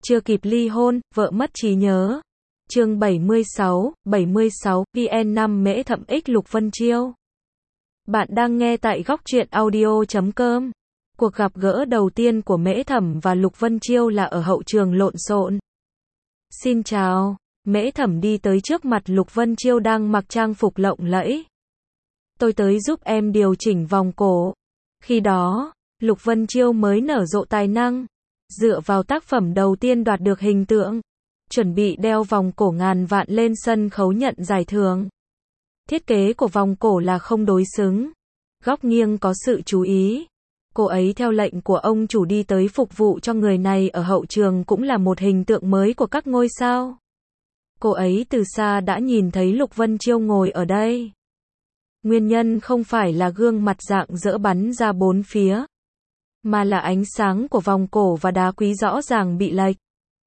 chưa kịp ly hôn, vợ mất trí nhớ. Chương 76, VN5 Mễ Thẩm X Lục Vân Chiêu. Bạn đang nghe tại góc truyện audio.com. Cuộc gặp gỡ đầu tiên của Mễ Thẩm và Lục Vân Chiêu là ở hậu trường lộn xộn. Xin chào. Mễ Thẩm đi tới trước mặt Lục Vân Chiêu đang mặc trang phục lộng lẫy. Tôi tới giúp em điều chỉnh vòng cổ. Khi đó, Lục Vân Chiêu mới nở rộ tài năng. Dựa vào tác phẩm đầu tiên đoạt được hình tượng, chuẩn bị đeo vòng cổ ngàn vạn lên sân khấu nhận giải thưởng. Thiết kế của vòng cổ là không đối xứng, góc nghiêng có sự chú ý. Cô ấy theo lệnh của ông chủ đi tới phục vụ cho người này ở hậu trường cũng là một hình tượng mới của các ngôi sao. Cô ấy từ xa đã nhìn thấy Lục Vân Chiêu ngồi ở đây. Nguyên nhân không phải là gương mặt rạng rỡ bắn ra bốn phía, mà là ánh sáng của vòng cổ và đá quý rõ ràng bị lệch.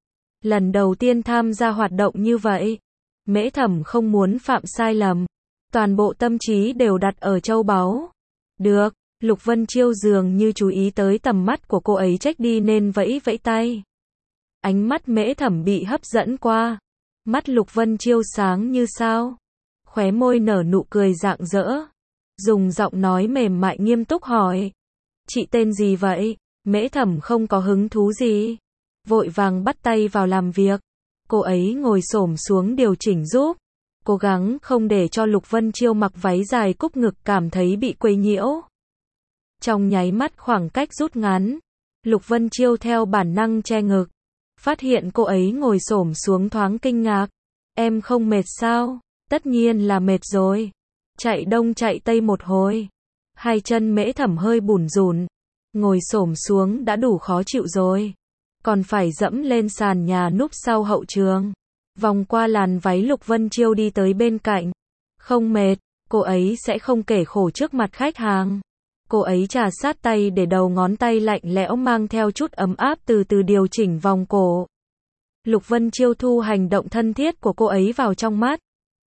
Lần đầu tiên tham gia hoạt động như vậy, Mễ Thẩm không muốn phạm sai lầm. Toàn bộ tâm trí đều đặt ở châu báu. Được, Lục Vân Chiêu dường như chú ý tới tầm mắt của cô ấy trách đi nên vẫy vẫy tay. Ánh mắt Mễ Thẩm bị hấp dẫn qua. Mắt Lục Vân Chiêu sáng như sao. Khóe môi nở nụ cười rạng rỡ. Dùng giọng nói mềm mại nghiêm túc hỏi. Chị tên gì vậy? Mễ Thẩm không có hứng thú gì. Vội vàng bắt tay vào làm việc. Cô ấy ngồi xổm xuống điều chỉnh giúp. Cố gắng không để cho Lục Vân Chiêu mặc váy dài cúp ngực cảm thấy bị quấy nhiễu. Trong nháy mắt khoảng cách rút ngắn, Lục Vân Chiêu theo bản năng che ngực. Phát hiện cô ấy ngồi xổm xuống thoáng kinh ngạc. Em không mệt sao? Tất nhiên là mệt rồi. Chạy đông chạy tây một hồi. Hai chân Mễ Thẩm hơi bủn rủn. Ngồi xổm xuống đã đủ khó chịu rồi. Còn phải dẫm lên sàn nhà núp sau hậu trường. Vòng qua làn váy Lục Vân Chiêu đi tới bên cạnh. Không mệt, cô ấy sẽ không kể khổ trước mặt khách hàng. Cô ấy trà sát tay để đầu ngón tay lạnh lẽo mang theo chút ấm áp từ từ điều chỉnh vòng cổ. Lục Vân Chiêu thu hành động thân thiết của cô ấy vào trong mắt.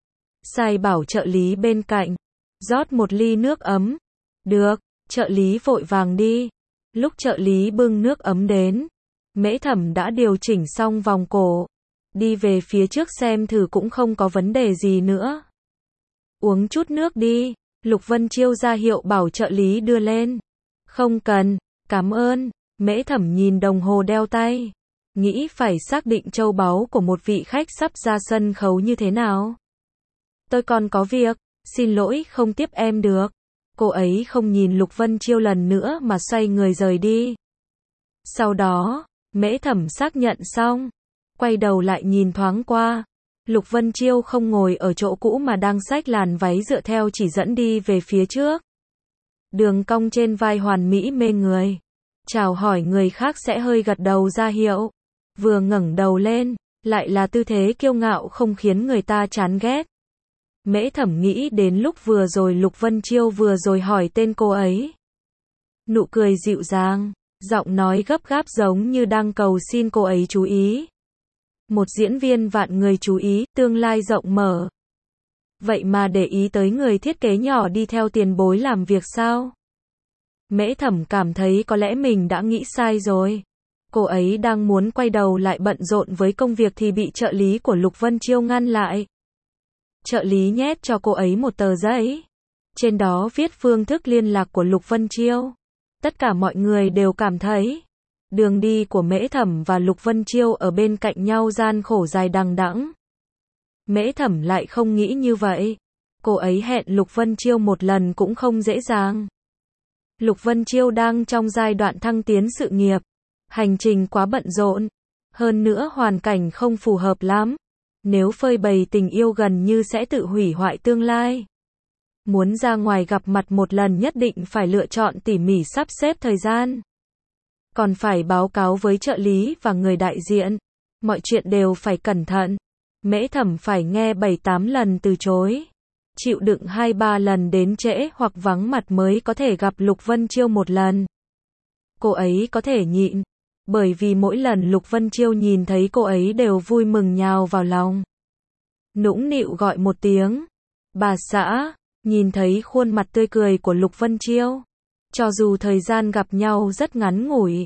Sai bảo trợ lý bên cạnh. Rót một ly nước ấm. Được, trợ lý vội vàng đi. Lúc trợ lý bưng nước ấm đến, Mễ Thẩm đã điều chỉnh xong vòng cổ. Đi về phía trước xem thử cũng không có vấn đề gì nữa. Uống chút nước đi. Lục Vân Chiêu ra hiệu bảo trợ lý đưa lên. Không cần, cảm ơn. Mễ Thẩm nhìn đồng hồ đeo tay. Nghĩ phải xác định châu báu của một vị khách sắp ra sân khấu như thế nào. Tôi còn có việc, xin lỗi không tiếp em được. Cô ấy không nhìn Lục Vân Chiêu lần nữa mà xoay người rời đi. Sau đó, Mễ Thẩm xác nhận xong, quay đầu lại nhìn thoáng qua. Lục Vân Chiêu không ngồi ở chỗ cũ mà đang xách làn váy dựa theo chỉ dẫn đi về phía trước. Đường cong trên vai hoàn mỹ mê người. Chào hỏi người khác sẽ hơi gật đầu ra hiệu. Vừa ngẩng đầu lên, lại là tư thế kiêu ngạo không khiến người ta chán ghét. Mễ Thẩm nghĩ đến lúc vừa rồi Lục Vân Chiêu vừa rồi hỏi tên cô ấy. Nụ cười dịu dàng, giọng nói gấp gáp giống như đang cầu xin cô ấy chú ý. Một diễn viên vạn người chú ý, tương lai rộng mở. Vậy mà để ý tới người thiết kế nhỏ đi theo tiền bối làm việc sao? Mễ Thẩm cảm thấy có lẽ mình đã nghĩ sai rồi. Cô ấy đang muốn quay đầu lại bận rộn với công việc thì bị trợ lý của Lục Vân Chiêu ngăn lại. Trợ lý nhét cho cô ấy một tờ giấy. Trên đó viết phương thức liên lạc của Lục Vân Chiêu. Tất cả mọi người đều cảm thấy đường đi của Mễ Thẩm và Lục Vân Chiêu ở bên cạnh nhau gian khổ dài đằng đẵng. Mễ Thẩm lại không nghĩ như vậy. Cô ấy hẹn Lục Vân Chiêu một lần cũng không dễ dàng. Lục Vân Chiêu đang trong giai đoạn thăng tiến sự nghiệp. Hành trình quá bận rộn. Hơn nữa hoàn cảnh không phù hợp lắm. Nếu phơi bày tình yêu gần như sẽ tự hủy hoại tương lai. Muốn ra ngoài gặp mặt một lần nhất định phải lựa chọn tỉ mỉ sắp xếp thời gian. Còn phải báo cáo với trợ lý và người đại diện. Mọi chuyện đều phải cẩn thận. Mễ Thẩm phải nghe 7-8 lần từ chối. Chịu đựng 2-3 lần đến trễ hoặc vắng mặt mới có thể gặp Lục Vân Chiêu một lần. Cô ấy có thể nhịn. Bởi vì mỗi lần Lục Vân Chiêu nhìn thấy cô ấy đều vui mừng nhào vào lòng. Nũng nịu gọi một tiếng. Bà xã, nhìn thấy khuôn mặt tươi cười của Lục Vân Chiêu. Cho dù thời gian gặp nhau rất ngắn ngủi,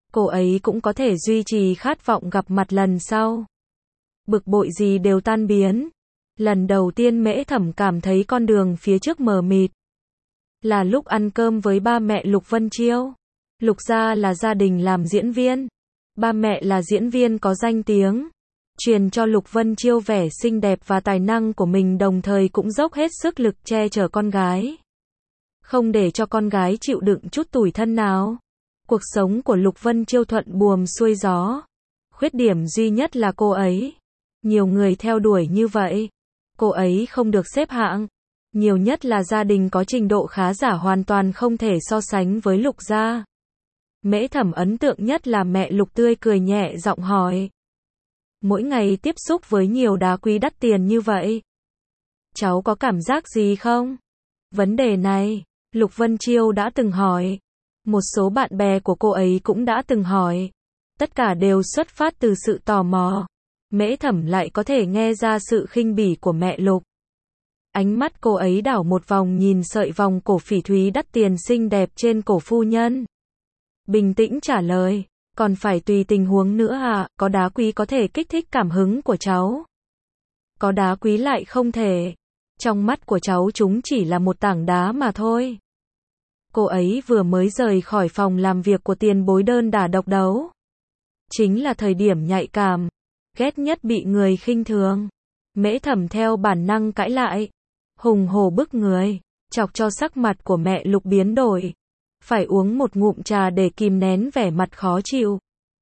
cô ấy cũng có thể duy trì khát vọng gặp mặt lần sau. Bực bội gì đều tan biến. Lần đầu tiên Mễ Thẩm cảm thấy con đường phía trước mờ mịt. Là lúc ăn cơm với ba mẹ Lục Vân Chiêu. Lục gia là gia đình làm diễn viên. Ba mẹ là diễn viên có danh tiếng. Truyền cho Lục Vân Chiêu vẻ xinh đẹp và tài năng của mình, đồng thời cũng dốc hết sức lực che chở con gái. Không để cho con gái chịu đựng chút tủi thân nào. Cuộc sống của Lục Vân Chiêu thuận buồm xuôi gió. Khuyết điểm duy nhất là cô ấy. Nhiều người theo đuổi như vậy. Cô ấy không được xếp hạng. Nhiều nhất là gia đình có trình độ khá giả, hoàn toàn không thể so sánh với Lục gia. Mễ Thẩm ấn tượng nhất là mẹ Lục tươi cười nhẹ giọng hỏi. Mỗi ngày tiếp xúc với nhiều đá quý đắt tiền như vậy, cháu có cảm giác gì không? Vấn đề này, Lục Vân Chiêu đã từng hỏi. Một số bạn bè của cô ấy cũng đã từng hỏi. Tất cả đều xuất phát từ sự tò mò. Mễ Thẩm lại có thể nghe ra sự khinh bỉ của mẹ Lục. Ánh mắt cô ấy đảo một vòng nhìn sợi vòng cổ phỉ thúy đắt tiền xinh đẹp trên cổ phu nhân. Bình tĩnh trả lời, còn phải tùy tình huống nữa à, có đá quý có thể kích thích cảm hứng của cháu. Có đá quý lại không thể. Trong mắt của cháu chúng chỉ là một tảng đá mà thôi. Cô ấy vừa mới rời khỏi phòng làm việc của tiền bối đơn đả độc đấu. Chính là thời điểm nhạy cảm. Ghét nhất bị người khinh thường. Mễ Thẩm theo bản năng cãi lại. Hùng hổ bức người. Chọc cho sắc mặt của mẹ Lục biến đổi. Phải uống một ngụm trà để kìm nén vẻ mặt khó chịu.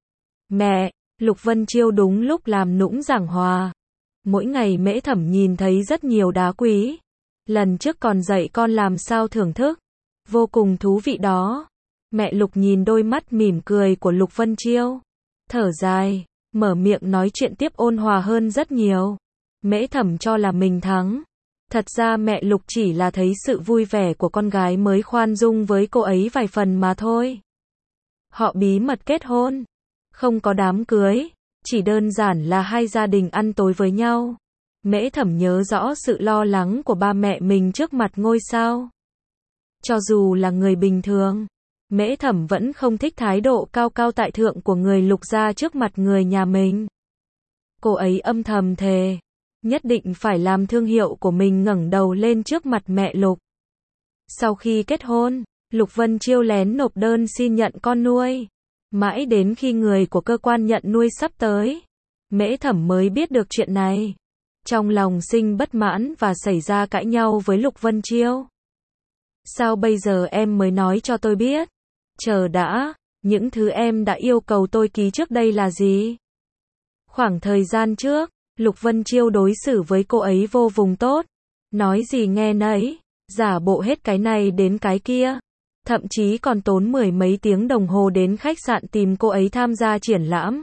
Mẹ, Lục Vân Chiêu đúng lúc làm nũng giảng hòa. Mỗi ngày Mễ Thẩm nhìn thấy rất nhiều đá quý. Lần trước còn dạy con làm sao thưởng thức. Vô cùng thú vị đó. Mẹ Lục nhìn đôi mắt mỉm cười của Lục Vân Chiêu. Thở dài, mở miệng nói chuyện tiếp ôn hòa hơn rất nhiều. Mễ Thẩm cho là mình thắng. Thật ra mẹ Lục chỉ là thấy sự vui vẻ của con gái mới khoan dung với cô ấy vài phần mà thôi. Họ bí mật kết hôn. Không có đám cưới. Chỉ đơn giản là hai gia đình ăn tối với nhau. Mễ Thẩm nhớ rõ sự lo lắng của ba mẹ mình trước mặt ngôi sao. Cho dù là người bình thường, Mễ Thẩm vẫn không thích thái độ cao cao tại thượng của người Lục gia trước mặt người nhà mình. Cô ấy âm thầm thề, nhất định phải làm thương hiệu của mình ngẩng đầu lên trước mặt mẹ Lục. Sau khi kết hôn, Lục Vân Chiêu lén nộp đơn xin nhận con nuôi. Mãi đến khi người của cơ quan nhận nuôi sắp tới, Mễ Thẩm mới biết được chuyện này. Trong lòng sinh bất mãn và xảy ra cãi nhau với Lục Vân Chiêu. Sao bây giờ em mới nói cho tôi biết? Chờ đã, những thứ em đã yêu cầu tôi ký trước đây là gì? Khoảng thời gian trước, Lục Vân Chiêu đối xử với cô ấy vô cùng tốt. Nói gì nghe nấy, giả bộ hết cái này đến cái kia. Thậm chí còn tốn mười mấy tiếng đồng hồ đến khách sạn tìm cô ấy tham gia triển lãm.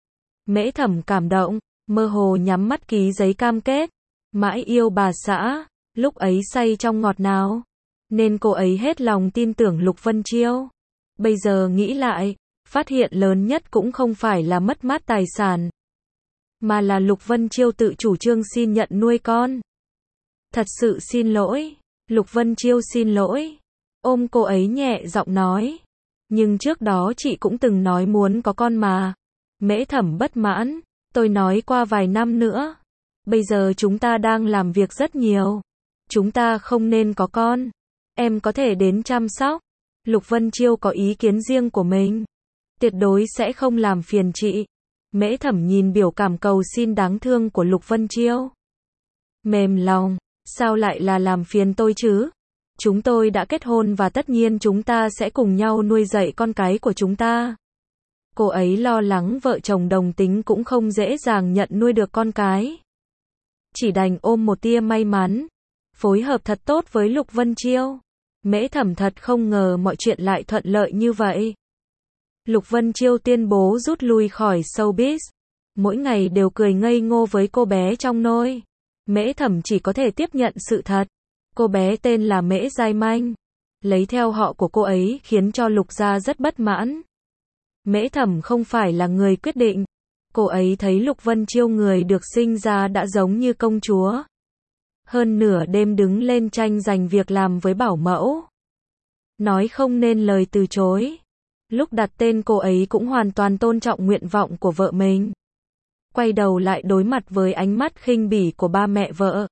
Mễ Thẩm cảm động, mơ hồ nhắm mắt ký giấy cam kết. Mãi yêu bà xã, lúc ấy say trong ngọt nào. Nên cô ấy hết lòng tin tưởng Lục Vân Chiêu. Bây giờ nghĩ lại, phát hiện lớn nhất cũng không phải là mất mát tài sản, mà là Lục Vân Chiêu tự chủ trương xin nhận nuôi con. Thật sự xin lỗi. Lục Vân Chiêu xin lỗi. Ôm cô ấy nhẹ giọng nói. Nhưng trước đó chị cũng từng nói muốn có con mà. Mễ Thẩm bất mãn. Tôi nói qua vài năm nữa. Bây giờ chúng ta đang làm việc rất nhiều. Chúng ta không nên có con. Em có thể đến chăm sóc. Lục Vân Chiêu có ý kiến riêng của mình. Tuyệt đối sẽ không làm phiền chị. Mễ Thẩm nhìn biểu cảm cầu xin đáng thương của Lục Vân Chiêu. Mềm lòng. Sao lại là làm phiền tôi chứ? Chúng tôi đã kết hôn và tất nhiên chúng ta sẽ cùng nhau nuôi dạy con cái của chúng ta. Cô ấy lo lắng vợ chồng đồng tính cũng không dễ dàng nhận nuôi được con cái. Chỉ đành ôm một tia may mắn. Phối hợp thật tốt với Lục Vân Chiêu. Mễ Thẩm thật không ngờ mọi chuyện lại thuận lợi như vậy. Lục Vân Chiêu tuyên bố rút lui khỏi showbiz. Mỗi ngày đều cười ngây ngô với cô bé trong nôi. Mễ Thẩm chỉ có thể tiếp nhận sự thật. Cô bé tên là Mễ Giai Manh. Lấy theo họ của cô ấy khiến cho Lục gia rất bất mãn. Mễ Thẩm không phải là người quyết định. Cô ấy thấy Lục Vân Chiêu người được sinh ra đã giống như công chúa. Hơn nửa đêm đứng lên tranh giành việc làm với bảo mẫu. Nói không nên lời từ chối. Lúc đặt tên cô ấy cũng hoàn toàn tôn trọng nguyện vọng của vợ mình. Quay đầu lại đối mặt với ánh mắt khinh bỉ của ba mẹ vợ.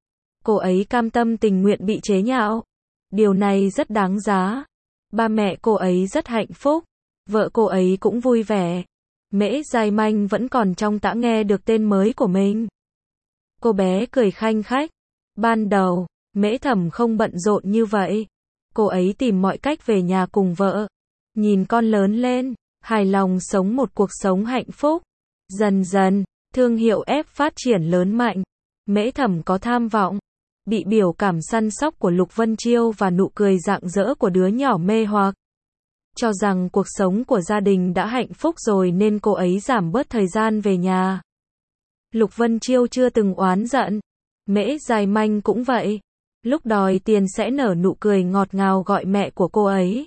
Cô ấy cam tâm tình nguyện bị chế nhạo. Điều này rất đáng giá. Ba mẹ cô ấy rất hạnh phúc. Vợ cô ấy cũng vui vẻ. Mễ Giai Manh vẫn còn trong tã nghe được tên mới của mình. Cô bé cười khanh khách. Ban đầu, Mễ Thẩm không bận rộn như vậy. Cô ấy tìm mọi cách về nhà cùng vợ. Nhìn con lớn lên, hài lòng sống một cuộc sống hạnh phúc. Dần dần, thương hiệu ép phát triển lớn mạnh. Mễ Thẩm có tham vọng. Bị biểu cảm săn sóc của Lục Vân Chiêu và nụ cười rạng rỡ của đứa nhỏ mê hoặc. Cho rằng cuộc sống của gia đình đã hạnh phúc rồi nên cô ấy giảm bớt thời gian về nhà. Lục Vân Chiêu chưa từng oán giận. Mễ Giai Manh cũng vậy. Lúc đòi tiền sẽ nở nụ cười ngọt ngào gọi mẹ của cô ấy.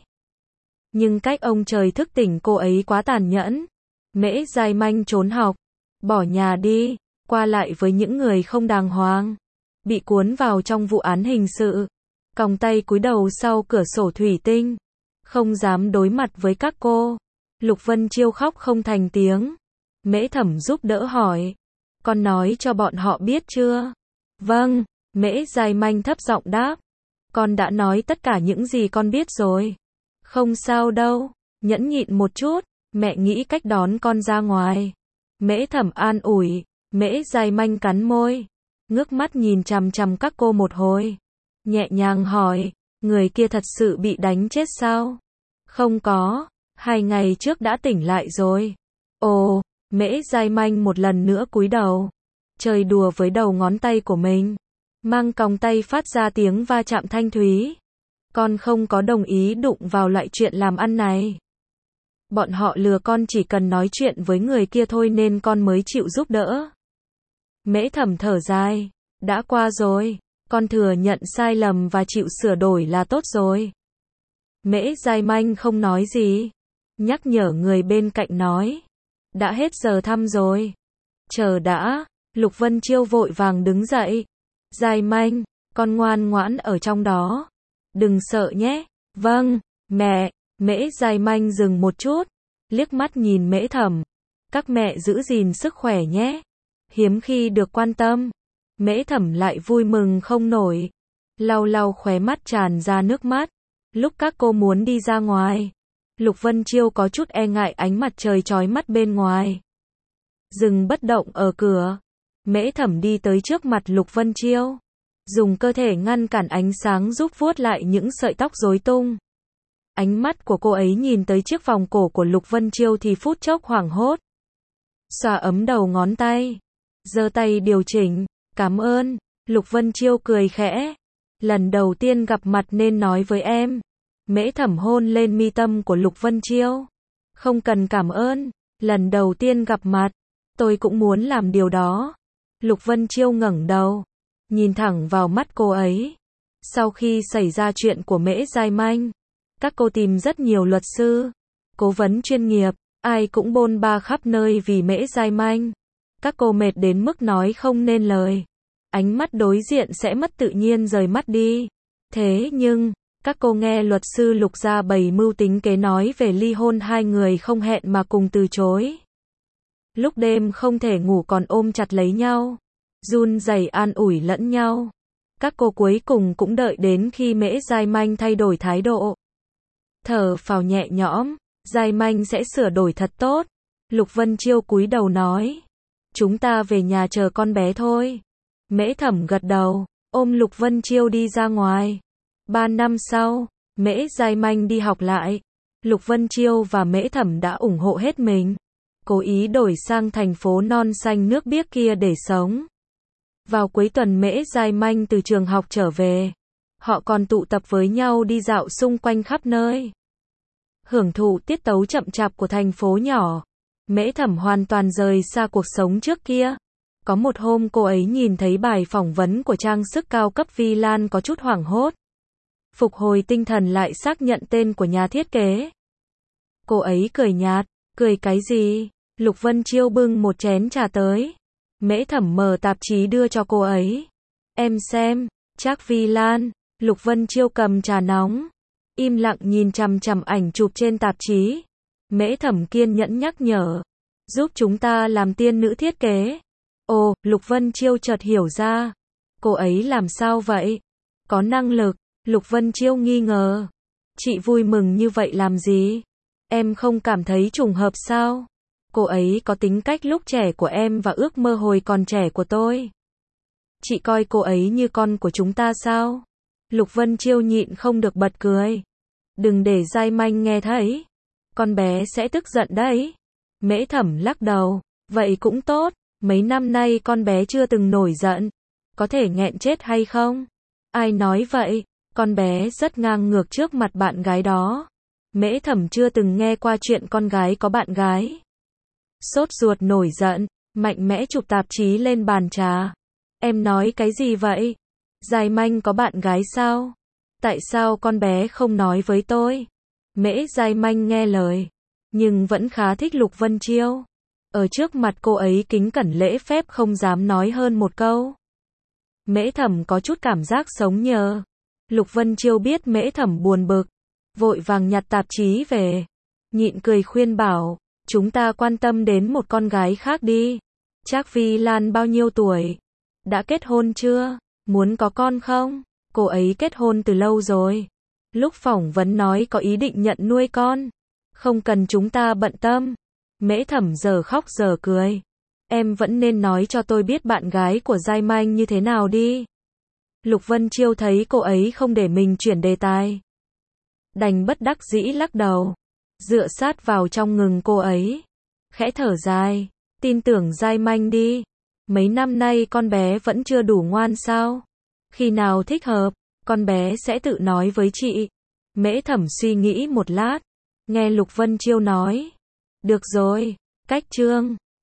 Nhưng cách ông trời thức tỉnh cô ấy quá tàn nhẫn. Mễ Giai Manh trốn học, bỏ nhà đi, qua lại với những người không đàng hoàng. Bị cuốn vào trong vụ án hình sự. Còng tay cúi đầu sau cửa sổ thủy tinh. Không dám đối mặt với các cô. Lục Vân Chiêu khóc không thành tiếng. Mễ Thẩm giúp đỡ hỏi. Con nói cho bọn họ biết chưa? Vâng, Mễ Giai Manh thấp giọng đáp. Con đã nói tất cả những gì con biết rồi. Không sao đâu, nhẫn nhịn một chút, mẹ nghĩ cách đón con ra ngoài. Mễ Thẩm an ủi. Mễ Giai Manh cắn môi. Ngước mắt nhìn chằm chằm các cô một hồi. Nhẹ nhàng hỏi. Người kia thật sự bị đánh chết sao? Không có, 2 ngày trước đã tỉnh lại rồi. Ồ, Mễ Giai Manh một lần nữa cúi đầu. Chơi đùa với đầu ngón tay của mình. Mang còng tay phát ra tiếng va chạm thanh thúy. Con không có đồng ý đụng vào loại chuyện làm ăn này. Bọn họ lừa con chỉ cần nói chuyện với người kia thôi nên con mới chịu giúp đỡ. Mễ Thẩm thở dài. Đã qua rồi. Con thừa nhận sai lầm và chịu sửa đổi là tốt rồi. Mễ Giai Manh không nói gì. Nhắc nhở người bên cạnh nói. Đã hết giờ thăm rồi. Chờ đã. Lục Vân Chiêu vội vàng đứng dậy. Giai Manh, con ngoan ngoãn ở trong đó. Đừng sợ nhé. Vâng, mẹ. Mễ Giai Manh dừng một chút. Liếc mắt nhìn Mễ Thẩm. Các mẹ giữ gìn sức khỏe nhé. Hiếm khi được quan tâm. Mễ Thẩm lại vui mừng không nổi. Lau lau khóe mắt tràn ra nước mắt. Lúc các cô muốn đi ra ngoài, Lục Vân Chiêu có chút e ngại ánh mặt trời chói mắt bên ngoài. Dừng bất động ở cửa. Mễ Thẩm đi tới trước mặt Lục Vân Chiêu. Dùng cơ thể ngăn cản ánh sáng giúp vuốt lại những sợi tóc rối tung. Ánh mắt của cô ấy nhìn tới chiếc vòng cổ của Lục Vân Chiêu thì phút chốc hoảng hốt. Xoa ấm đầu ngón tay. Giơ tay điều chỉnh. Cảm ơn. Lục Vân Chiêu cười khẽ. Lần đầu tiên gặp mặt nên nói với em. Mễ Thẩm hôn lên mi tâm của Lục Vân Chiêu. Không cần cảm ơn. Lần đầu tiên gặp mặt. Tôi cũng muốn làm điều đó. Lục Vân Chiêu ngẩng đầu. Nhìn thẳng vào mắt cô ấy. Sau khi xảy ra chuyện của Mễ Giai Manh, các cô tìm rất nhiều luật sư, cố vấn chuyên nghiệp, ai cũng bôn ba khắp nơi vì Mễ Giai Manh. Các cô mệt đến mức nói không nên lời. Ánh mắt đối diện sẽ mất tự nhiên rời mắt đi. Thế nhưng, các cô nghe luật sư Lục ra bày mưu tính kế nói về ly hôn hai người không hẹn mà cùng từ chối. Lúc đêm không thể ngủ còn ôm chặt lấy nhau, run rẩy an ủi lẫn nhau. Các cô cuối cùng cũng đợi đến khi Mễ Giai Manh thay đổi thái độ. Thở phào nhẹ nhõm, Giai Manh sẽ sửa đổi thật tốt. Lục Vân Chiêu cúi đầu nói. Chúng ta về nhà chờ con bé thôi. Mễ Thẩm gật đầu, ôm Lục Vân Chiêu đi ra ngoài. 3 năm sau, Mễ Giai Manh đi học lại. Lục Vân Chiêu và Mễ Thẩm đã ủng hộ hết mình. Cố ý đổi sang thành phố non xanh nước biếc kia để sống. Vào cuối tuần Mễ Giai Manh từ trường học trở về. Họ còn tụ tập với nhau đi dạo xung quanh khắp nơi. Hưởng thụ tiết tấu chậm chạp của thành phố nhỏ. Mễ Thẩm hoàn toàn rời xa cuộc sống trước kia. Có một hôm cô ấy nhìn thấy bài phỏng vấn của trang sức cao cấp Vi Lan có chút hoảng hốt. Phục hồi tinh thần lại xác nhận tên của nhà thiết kế. Cô ấy cười nhạt, cười cái gì? Lục Vân Chiêu bưng một chén trà tới. Mễ Thẩm mở tạp chí đưa cho cô ấy. Em xem, chắc Vi Lan. Lục Vân Chiêu cầm trà nóng. im lặng nhìn chằm chằm ảnh chụp trên tạp chí. Mễ Thẩm kiên nhẫn nhắc nhở. Giúp chúng ta làm tiên nữ thiết kế. Ồ, Lục Vân Chiêu chợt hiểu ra. Cô ấy làm sao vậy? Có năng lực. Lục Vân Chiêu nghi ngờ. Chị vui mừng như vậy làm gì? Em không cảm thấy trùng hợp sao? Cô ấy có tính cách lúc trẻ của em và ước mơ hồi còn trẻ của tôi. Chị coi cô ấy như con của chúng ta sao? Lục Vân Chiêu nhịn không được bật cười. Đừng để Giai Manh nghe thấy. Con bé sẽ tức giận đấy. Mễ Thẩm lắc đầu. Vậy cũng tốt. Mấy năm nay con bé chưa từng nổi giận. Có thể nghẹn chết hay không? Ai nói vậy? Con bé rất ngang ngược trước mặt bạn gái đó. Mễ Thẩm chưa từng nghe qua chuyện con gái có bạn gái. Sốt ruột nổi giận, mạnh mẽ chụp tạp chí lên bàn trà. Em nói cái gì vậy? Giai Manh có bạn gái sao? Tại sao con bé không nói với tôi? Mễ Giai Manh nghe lời, nhưng vẫn khá thích Lục Vân Chiêu. Ở trước mặt cô ấy kính cẩn lễ phép không dám nói hơn một câu. Mễ Thẩm có chút cảm giác sống nhờ. Lục Vân Chiêu biết Mễ Thẩm buồn bực, vội vàng nhặt tạp chí về, nhịn cười khuyên bảo, chúng ta quan tâm đến một con gái khác đi. Trác Phi Lan bao nhiêu tuổi? Đã kết hôn chưa? Muốn có con không? Cô ấy kết hôn từ lâu rồi. Lúc phỏng vấn nói có ý định nhận nuôi con. Không cần chúng ta bận tâm. Mễ Thẩm giờ khóc giờ cười. Em vẫn nên nói cho tôi biết bạn gái của Giai Manh như thế nào đi. Lục Vân Chiêu thấy cô ấy không để mình chuyển đề tài, đành bất đắc dĩ lắc đầu, dựa sát vào trong ngực cô ấy, khẽ thở dài, tin tưởng Giai Manh đi. Mấy năm nay con bé vẫn chưa đủ ngoan sao? Khi nào thích hợp, con bé sẽ tự nói với chị. Mễ Thẩm suy nghĩ một lát, nghe Lục Vân Chiêu nói, được rồi, cách chương